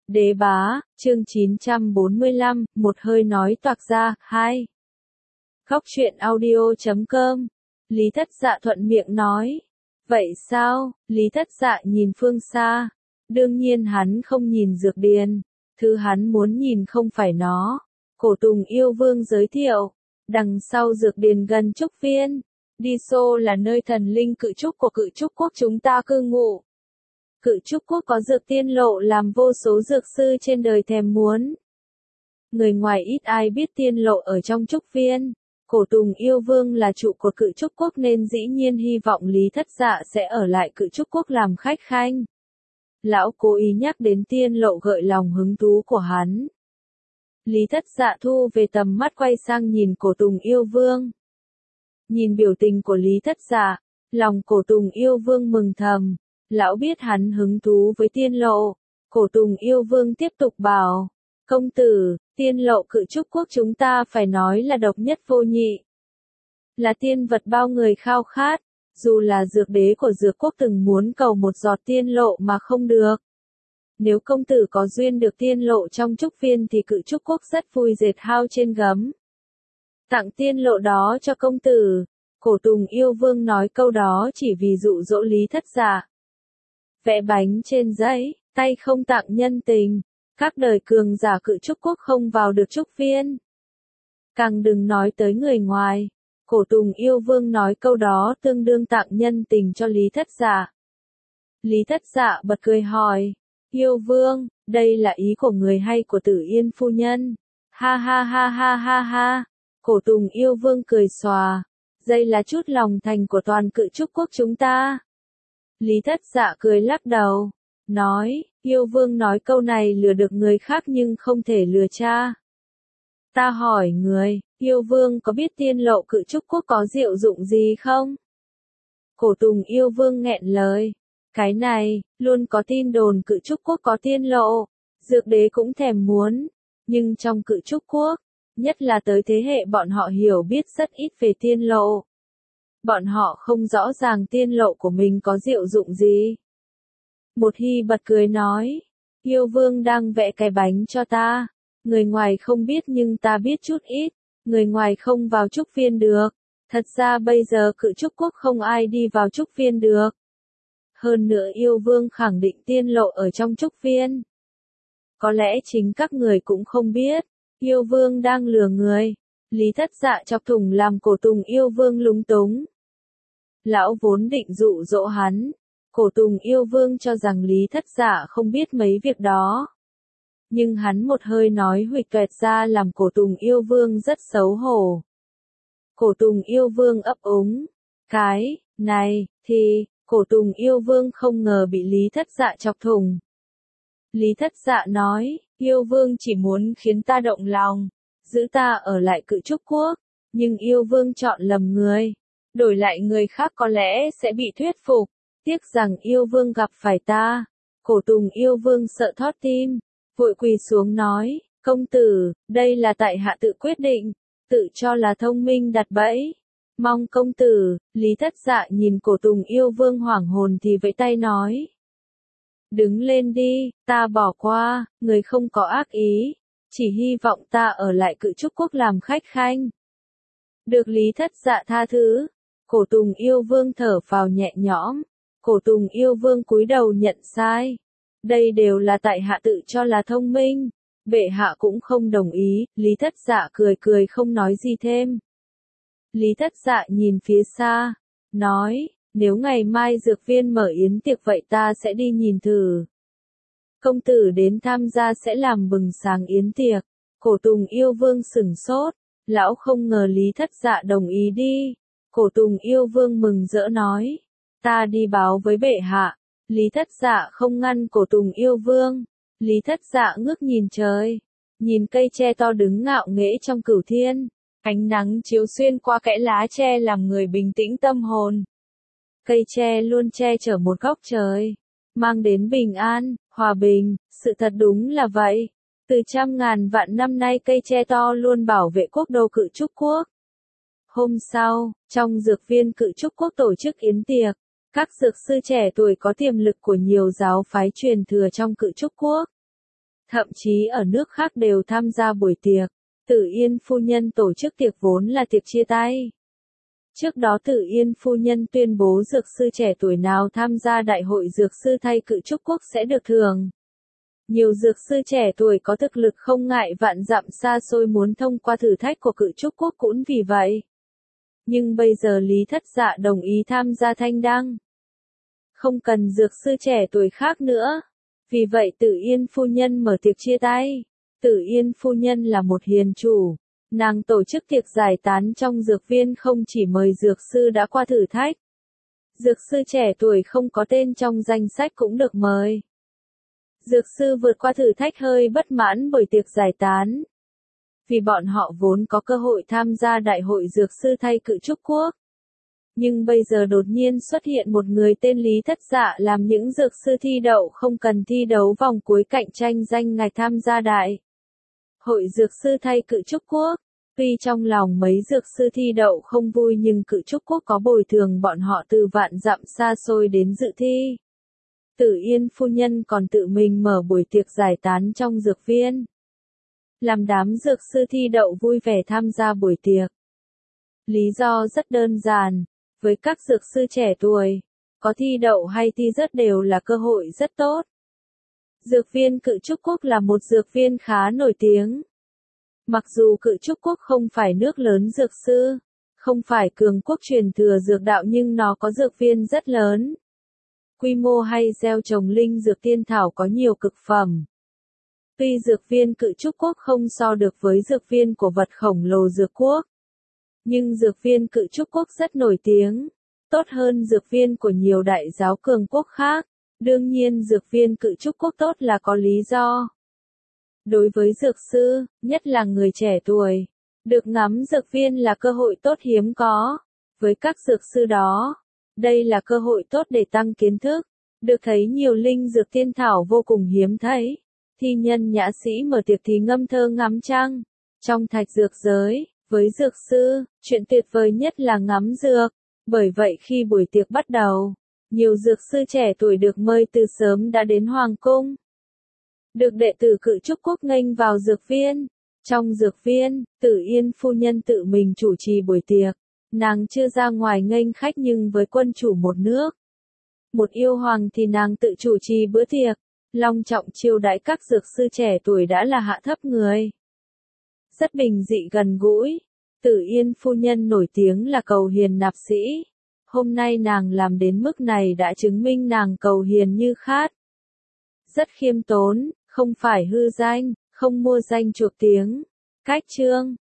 Đế bá, chương 945, một hơi nói toạc ra, 2. Góc truyện audio.com. Lý Thất Dạ thuận miệng nói. Vậy sao? Lý Thất Dạ nhìn phương xa. Đương nhiên hắn không nhìn dược điền. Thứ hắn muốn nhìn không phải nó. Cổ Tùng Yêu Vương giới thiệu. Đằng sau dược điền gần Trúc Viên. Đi xô là nơi thần linh cự trúc của cự trúc quốc chúng ta cư ngụ. Cự trúc quốc có dược tiên lộ làm vô số dược sư trên đời thèm muốn. Người ngoài ít ai biết tiên lộ ở trong trúc viên. Cổ Tùng Yêu Vương là trụ cột cự trúc quốc nên dĩ nhiên hy vọng Lý Thất Dạ sẽ ở lại cự trúc quốc làm khách khanh. Lão cố ý nhắc đến tiên lộ gợi lòng hứng thú của hắn. Lý Thất Dạ thu về tầm mắt quay sang nhìn Cổ Tùng Yêu Vương. Nhìn biểu tình của Lý Thất Dạ, lòng Cổ Tùng Yêu Vương mừng thầm. Lão biết hắn hứng thú với tiên lộ. Cổ Tùng Yêu Vương tiếp tục bảo. Công tử, tiên lộ cự trúc quốc chúng ta phải nói là độc nhất vô nhị. Là tiên vật bao người khao khát. Dù là dược đế của dược quốc từng muốn cầu một giọt tiên lộ mà không được. Nếu công tử có duyên được tiên lộ trong trúc viên thì cự trúc quốc rất vui dệt hao trên gấm. Tặng tiên lộ đó cho công tử. Cổ Tùng Yêu Vương nói câu đó chỉ vì dụ dỗ Lý Thất Dạ. Vẽ bánh trên giấy, tay không tặng nhân tình. Các đời cường giả cự trúc quốc không vào được trúc viên. Càng đừng nói tới người ngoài. Cổ Tùng Yêu Vương nói câu đó tương đương tặng nhân tình cho Lý Thất Dạ. Lý Thất Dạ bật cười hỏi. Yêu Vương, đây là ý của người hay của Tử Yên phu nhân? Ha ha ha ha ha ha. Cổ Tùng Yêu Vương cười xòa. Đây là chút lòng thành của toàn cự trúc quốc chúng ta. Lý Thất Dạ cười lắc đầu. Nói, Yêu Vương nói câu này lừa được người khác nhưng không thể lừa cha. Ta hỏi người, Yêu Vương có biết tiên lộ cự trúc quốc có diệu dụng gì không? Cổ Tùng Yêu Vương nghẹn lời. Cái này, luôn có tin đồn cự trúc quốc có tiên lộ. Dược đế cũng thèm muốn. Nhưng trong cự trúc quốc, nhất là tới thế hệ bọn họ hiểu biết rất ít về tiên lộ. Bọn họ không rõ ràng tiên lộ của mình có diệu dụng gì. Một Hy bật cười nói. Yêu Vương đang vẽ cái bánh cho ta. Người ngoài không biết nhưng ta biết chút ít. Người ngoài không vào trúc viên được. Thật ra bây giờ cự trúc quốc không ai đi vào trúc viên được. Hơn nữa Yêu Vương khẳng định tiên lộ ở trong trúc viên. Có lẽ chính các người cũng không biết. Yêu Vương đang lừa người. Lý Thất Dạ chọc thủng làm Cổ Tùng Yêu Vương lúng túng. Lão vốn định dụ dỗ hắn. Cổ Tùng Yêu Vương cho rằng Lý Thất Dạ không biết mấy việc đó. Nhưng hắn một hơi nói huỵch toẹt ra làm Cổ Tùng Yêu Vương rất xấu hổ. Cổ Tùng Yêu Vương ấp úng. Cái này thì Cổ Tùng Yêu Vương không ngờ bị Lý Thất Dạ chọc thủng. Lý Thất Dạ nói, Yêu Vương chỉ muốn khiến ta động lòng, giữ ta ở lại cự trúc quốc, nhưng Yêu Vương chọn lầm người. Đổi lại người khác có lẽ sẽ bị thuyết phục. Tiếc rằng Yêu Vương gặp phải ta. Cổ Tùng Yêu Vương sợ thót tim. Vội quỳ xuống nói. Công tử, đây là tại hạ tự quyết định. Tự cho là thông minh đặt bẫy. Mong công tử. Lý Thất Dạ nhìn Cổ Tùng Yêu Vương hoảng hồn thì vẫy tay nói. Đứng lên đi, ta bỏ qua. Người không có ác ý. Chỉ hy vọng ta ở lại cự trúc quốc làm khách khanh. Được Lý Thất Dạ tha thứ. Cổ Tùng Yêu Vương thở phào nhẹ nhõm. Cổ Tùng Yêu Vương cúi đầu nhận sai. Đây đều là tại hạ tự cho là thông minh. Bệ hạ cũng không đồng ý. Lý Thất Dạ cười cười không nói gì thêm. Lý Thất Dạ nhìn phía xa. Nói, nếu ngày mai dược viên mở yến tiệc vậy ta sẽ đi nhìn thử. Công tử đến tham gia sẽ làm bừng sáng yến tiệc. Cổ Tùng Yêu Vương sửng sốt. Lão không ngờ Lý Thất Dạ đồng ý đi. Cổ Tùng Yêu Vương mừng rỡ nói. Ta đi báo với bệ hạ. Lý Thất Dạ không ngăn Cổ Tùng Yêu Vương. Lý Thất Dạ ngước nhìn trời. Nhìn cây tre to đứng ngạo nghễ trong cửu thiên. Ánh nắng chiếu xuyên qua kẽ lá tre làm người bình tĩnh tâm hồn. Cây tre luôn che chở một góc trời. Mang đến bình an, hòa bình, sự thật đúng là vậy. Từ trăm ngàn vạn năm nay cây tre to luôn bảo vệ quốc đô cự trúc quốc. Hôm sau, trong dược viên cự trúc quốc tổ chức yến tiệc. Các dược sư trẻ tuổi có tiềm lực của nhiều giáo phái truyền thừa trong cự trúc quốc. Thậm chí ở nước khác đều tham gia buổi tiệc. Tử Yên phu nhân tổ chức tiệc vốn là tiệc chia tay. Trước đó Tử Yên phu nhân tuyên bố dược sư trẻ tuổi nào tham gia đại hội dược sư thay cự trúc quốc sẽ được thưởng. Nhiều dược sư trẻ tuổi có thực lực không ngại vạn dặm xa xôi muốn thông qua thử thách của cự trúc quốc cũng vì vậy. Nhưng bây giờ Lý Thất Dạ đồng ý tham gia thanh đăng. Không cần dược sư trẻ tuổi khác nữa. Vì vậy Tử Yên phu nhân mở tiệc chia tay. Tử Yên phu nhân là một hiền chủ. Nàng tổ chức tiệc giải tán trong dược viên không chỉ mời dược sư đã qua thử thách. Dược sư trẻ tuổi không có tên trong danh sách cũng được mời. Dược sư vượt qua thử thách hơi bất mãn bởi tiệc giải tán. Vì bọn họ vốn có cơ hội tham gia đại hội dược sư thay cự trúc quốc. Nhưng bây giờ đột nhiên xuất hiện một người tên Lý Thất Dạ làm những dược sư thi đậu không cần thi đấu vòng cuối cạnh tranh danh ngạch tham gia đại hội dược sư thay cự trúc quốc. Tuy trong lòng mấy dược sư thi đậu không vui nhưng cự trúc quốc có bồi thường bọn họ từ vạn dặm xa xôi đến dự thi. Tử Yên phu nhân còn tự mình mở buổi tiệc giải tán trong dược viên. Làm đám dược sư thi đậu vui vẻ tham gia buổi tiệc. Lý do rất đơn giản. Với các dược sư trẻ tuổi, có thi đậu hay thi rớt đều là cơ hội rất tốt. Dược viên cự trúc quốc là một dược viên khá nổi tiếng. Mặc dù cự trúc quốc không phải nước lớn dược sư, không phải cường quốc truyền thừa dược đạo nhưng nó có dược viên rất lớn. Quy mô hay gieo trồng linh dược tiên thảo có nhiều cực phẩm. Tuy dược viên cự trúc quốc không so được với dược viên của vật khổng lồ dược quốc. Nhưng dược viên cự trúc quốc rất nổi tiếng, tốt hơn dược viên của nhiều đại giáo cường quốc khác. Đương nhiên dược viên cự trúc quốc tốt là có lý do. Đối với dược sư, nhất là người trẻ tuổi, được ngắm dược viên là cơ hội tốt hiếm có. Với các dược sư đó, đây là cơ hội tốt để tăng kiến thức, được thấy nhiều linh dược tiên thảo vô cùng hiếm thấy. Thi nhân nhã sĩ mở tiệc thì ngâm thơ ngắm trăng. Trong thạch dược giới, với dược sư, chuyện tuyệt vời nhất là ngắm dược. Bởi vậy khi buổi tiệc bắt đầu, nhiều dược sư trẻ tuổi được mời từ sớm đã đến hoàng cung. Được đệ tử cự trúc quốc nghênh vào dược viên. Trong dược viên, Tử Yên phu nhân tự mình chủ trì buổi tiệc. Nàng chưa ra ngoài nghênh khách nhưng với quân chủ một nước, một yêu hoàng thì nàng tự chủ trì bữa tiệc. Long trọng chiêu đãi các dược sư trẻ tuổi đã là hạ thấp người. Rất bình dị gần gũi. Tử Yên phu nhân nổi tiếng là cầu hiền nạp sĩ. Hôm nay nàng làm đến mức này đã chứng minh nàng cầu hiền như khát. Rất khiêm tốn, không phải hư danh, không mua danh chuộc tiếng. Cách chương